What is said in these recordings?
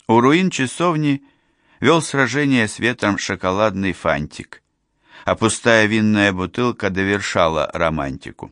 У руин часовни вел сражение с ветром шоколадный фантик, а пустая винная бутылка довершала романтику.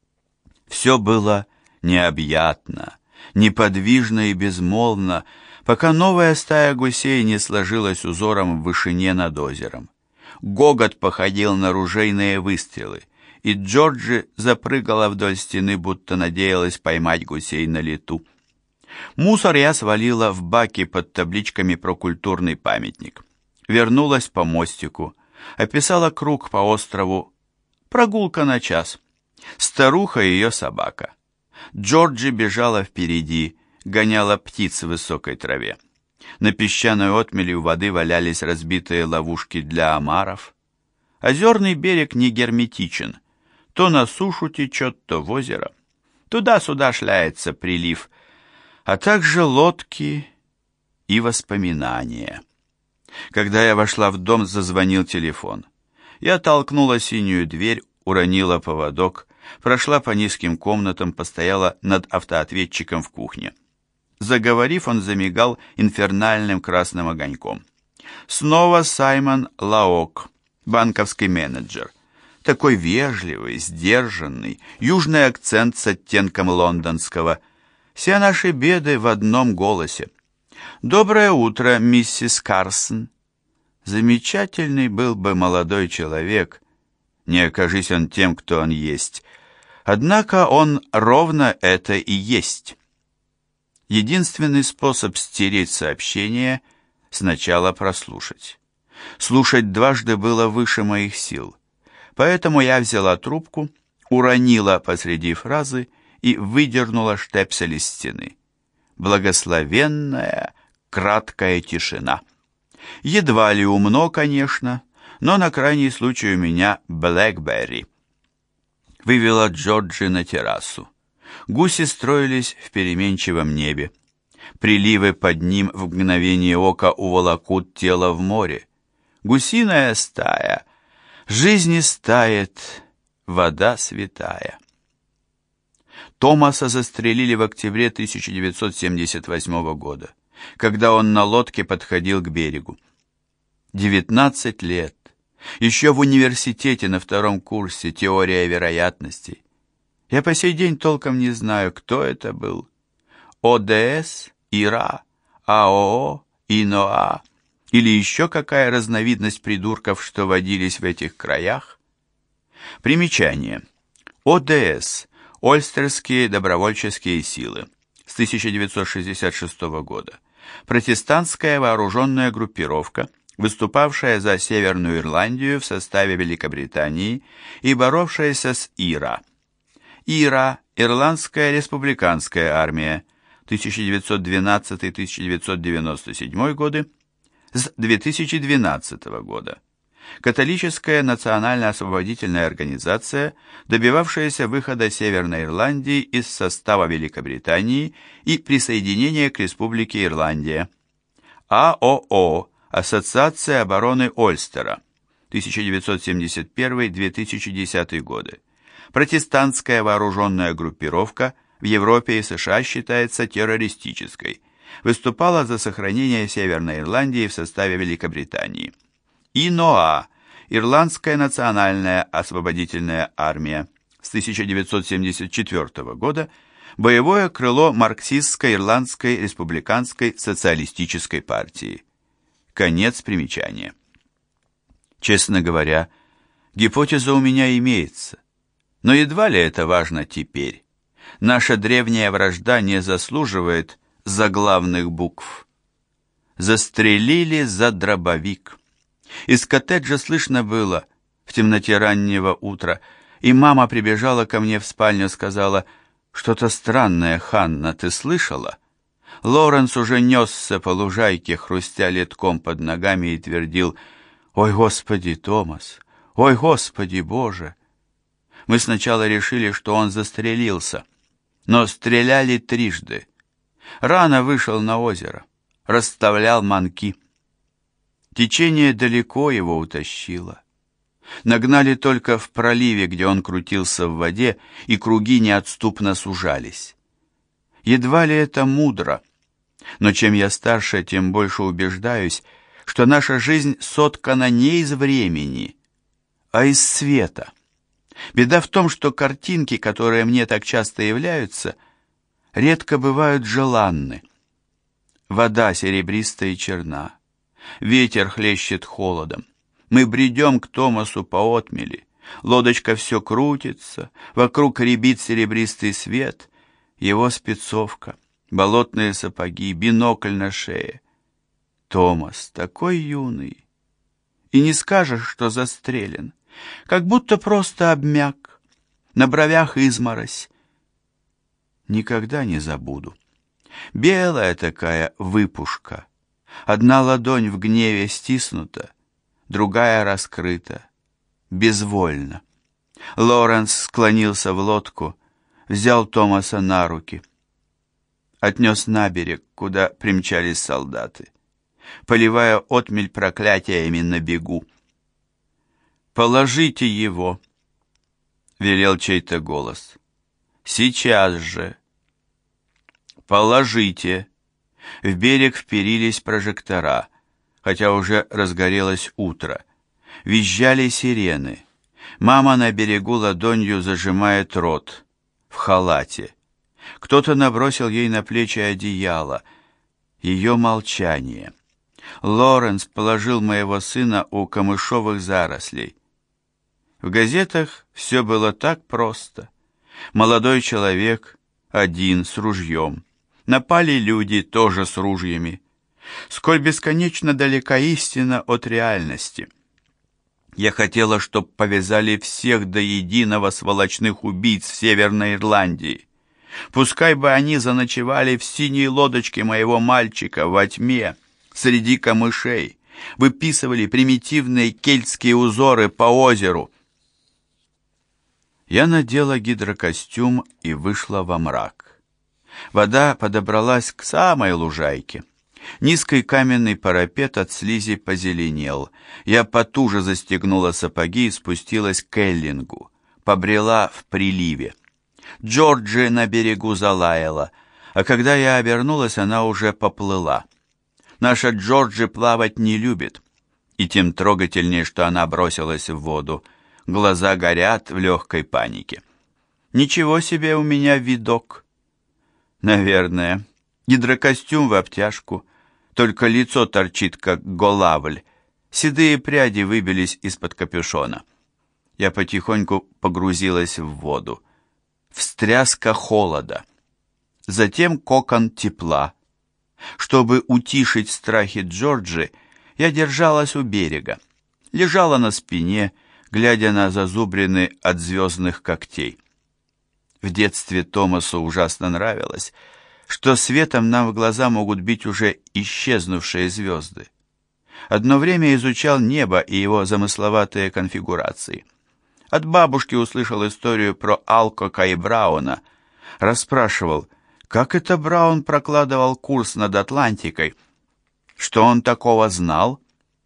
Все было необъятно, неподвижно и безмолвно, пока новая стая гусей не сложилась узором в вышине над озером. Гогот походил на ружейные выстрелы, и Джорджи запрыгала вдоль стены, будто надеялась поймать гусей на лету. Мусор я свалила в баки под табличками про культурный памятник. Вернулась по мостику, описала круг по острову. Прогулка на час. Старуха и ее собака. Джорджи бежала впереди, гоняла птиц в высокой траве. На песчаной отмели у воды валялись разбитые ловушки для омаров. Озерный берег не герметичен. То на сушу течет, то в озеро. Туда-сюда шляется прилив, а также лодки и воспоминания. Когда я вошла в дом, зазвонил телефон. Я толкнула синюю дверь, уронила поводок, прошла по низким комнатам, постояла над автоответчиком в кухне. Заговорив, он замигал инфернальным красным огоньком. Снова Саймон Лаок, банковский менеджер. Такой вежливый, сдержанный, южный акцент с оттенком лондонского. Все наши беды в одном голосе. «Доброе утро, миссис Карсон». Замечательный был бы молодой человек, не окажись он тем, кто он есть. Однако он ровно это и есть. Единственный способ стереть сообщение — сначала прослушать. Слушать дважды было выше моих сил. Поэтому я взяла трубку, уронила посреди фразы и выдернула штепсель из стены. Благословенная, краткая тишина. Едва ли умно, конечно, но на крайний случай у меня BlackBerry. Вывела Джорджи на террасу. Гуси строились в переменчивом небе. Приливы под ним в мгновение ока уволокут тело в море. Гусиная стая. Жизнь истает, вода святая. Томаса застрелили в октябре 1978 года, когда он на лодке подходил к берегу. 19 лет. Еще в университете на 2-м курсе теория вероятностей. Я по сей день толком не знаю, кто это был. ОДС, ИРА, АОО, ИНОА или еще какая разновидность придурков, что водились в этих краях. Примечание. ОДС – Ольстерские добровольческие силы, с 1966 года. Протестантская вооруженная группировка, выступавшая за Северную Ирландию в составе Великобритании и боровшаяся с ИРА. ИРА – Ирландская республиканская армия, 1912-1997 годы, с 2012 года. Католическая национально-освободительная организация, добивавшаяся выхода Северной Ирландии из состава Великобритании и присоединения к Республике Ирландия. АОО – Ассоциация обороны Ольстера, 1971-2010 годы. Протестантская вооруженная группировка в Европе и США считается террористической. Выступала за сохранение Северной Ирландии в составе Великобритании. ИНОА – Ирландская национальная освободительная армия, с 1974 года, боевое крыло марксистской Ирландской республиканской социалистической партии. Конец примечания. Честно говоря, гипотеза у меня имеется, но едва ли это важно теперь. Наша древняя вражда не заслуживает заглавных букв. Застрелили за дробовик. Из коттеджа слышно было в темноте раннего утра, и мама прибежала ко мне в спальню, сказала: «Что-то странное, Ханна, ты слышала?» Лоренс уже несся по лужайке, хрустя литком под ногами, и твердил: «Ой, Господи, Томас! Ой, Господи, Боже!» Мы сначала решили, что он застрелился, но стреляли трижды. Рано вышел на озеро, расставлял манки. Течение далеко его утащило. Нагнали только в проливе, где он крутился в воде, и круги неотступно сужались. Едва ли это мудро. Но чем я старше, тем больше убеждаюсь, что наша жизнь соткана не из времени, а из света. Беда в том, что картинки, которые мне так часто являются, редко бывают желанны. Вода серебристая и черна, ветер хлещет холодом. Мы бредем к Томасу по отмели, лодочка все крутится, вокруг рябит серебристый свет, его спецовка, болотные сапоги, бинокль на шее. Томас такой юный, и не скажешь, что застрелен, как будто просто обмяк, на бровях изморозь. Никогда не забуду. Белая такая выпушка, одна ладонь в гневе стиснута, другая раскрыта, безвольно. Лоренс склонился в лодку, взял Томаса на руки, отнес на берег, куда примчались солдаты, поливая отмель проклятиями на бегу. «Положите его!» — велел чей-то голос. «Сейчас же!» «Положите!» В берег вперились прожектора, хотя уже разгорелось утро. Визжали сирены. Мама на берегу ладонью зажимает рот, в халате. Кто-то набросил ей на плечи одеяло. Ее молчание. Лоренс положил моего сына у камышовых зарослей. В газетах все было так просто. Молодой человек, один, с ружьем. Напали люди, тоже с ружьями. Сколь бесконечно далека истина от реальности. Я хотела, чтоб повязали всех до единого сволочных убийц в Северной Ирландии. Пускай бы они заночевали в синей лодочке моего мальчика во тьме, среди камышей, выписывали примитивные кельтские узоры по озеру. Я надела гидрокостюм и вышла во мрак. Вода подобралась к самой лужайке. Низкий каменный парапет от слизи позеленел. Я потуже застегнула сапоги и спустилась к эллингу. Побрела в приливе. Джорджи на берегу залаяла, а когда я обернулась, она уже поплыла. Наша Джорджи плавать не любит, и тем трогательнее, что она бросилась в воду. Глаза горят в легкой панике. Ничего себе у меня видок. Наверное, гидрокостюм в обтяжку, только лицо торчит, как голавль. Седые пряди выбились из-под капюшона. Я потихоньку погрузилась в воду. Встряска холода. Затем кокон тепла. Чтобы утишить страхи Джорджи, я держалась у берега. Лежала на спине, глядя на зазубрины от звездных когтей. В детстве Томасу ужасно нравилось, что светом нам в глаза могут бить уже исчезнувшие звезды. Одно время изучал небо и его замысловатые конфигурации. От бабушки услышал историю про Алкока и Брауна. Расспрашивал, как это Браун прокладывал курс над Атлантикой, что он такого знал.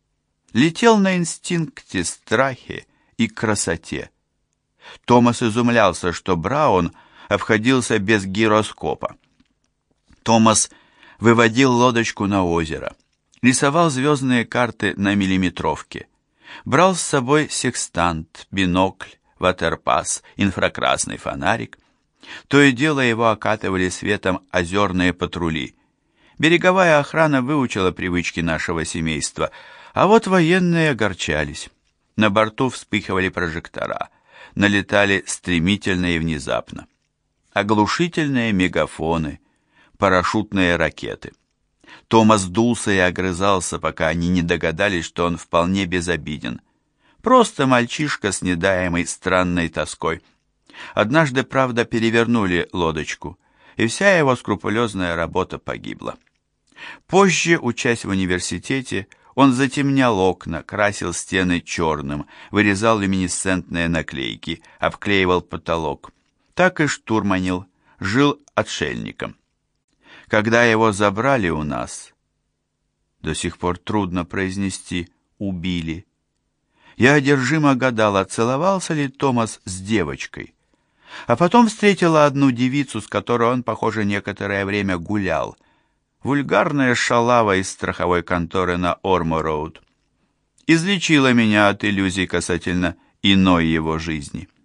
Летел на инстинкте, страхе и красоте. Томас изумлялся, что Браун обходился без гироскопа. Томас выводил лодочку на озеро, рисовал звездные карты на миллиметровке, брал с собой секстант, бинокль, ватерпас, инфракрасный фонарик. То и дело его окатывали светом озерные патрули. Береговая охрана выучила привычки нашего семейства, а вот военные огорчались. На борту вспыхивали прожектора, налетали стремительно и внезапно. Оглушительные мегафоны, парашютные ракеты. Томас дулся и огрызался, пока они не догадались, что он вполне безобиден. Просто мальчишка с недаемой странной тоской. Однажды, правда, перевернули лодочку, и вся его скрупулезная работа погибла. Позже, учась в университете, он затемнял окна, красил стены черным, вырезал люминесцентные наклейки, обклеивал потолок. Так и штурманил, жил отшельником. Когда его забрали у нас, до сих пор трудно произнести «убили», я одержимо гадала, целовался ли Томас с девочкой. А потом встретила одну девицу, с которой он, похоже, некоторое время гулял. вульгарная шалава из страховой конторы на Ормо-роуд. Излечила меня от иллюзий касательно иной его жизни.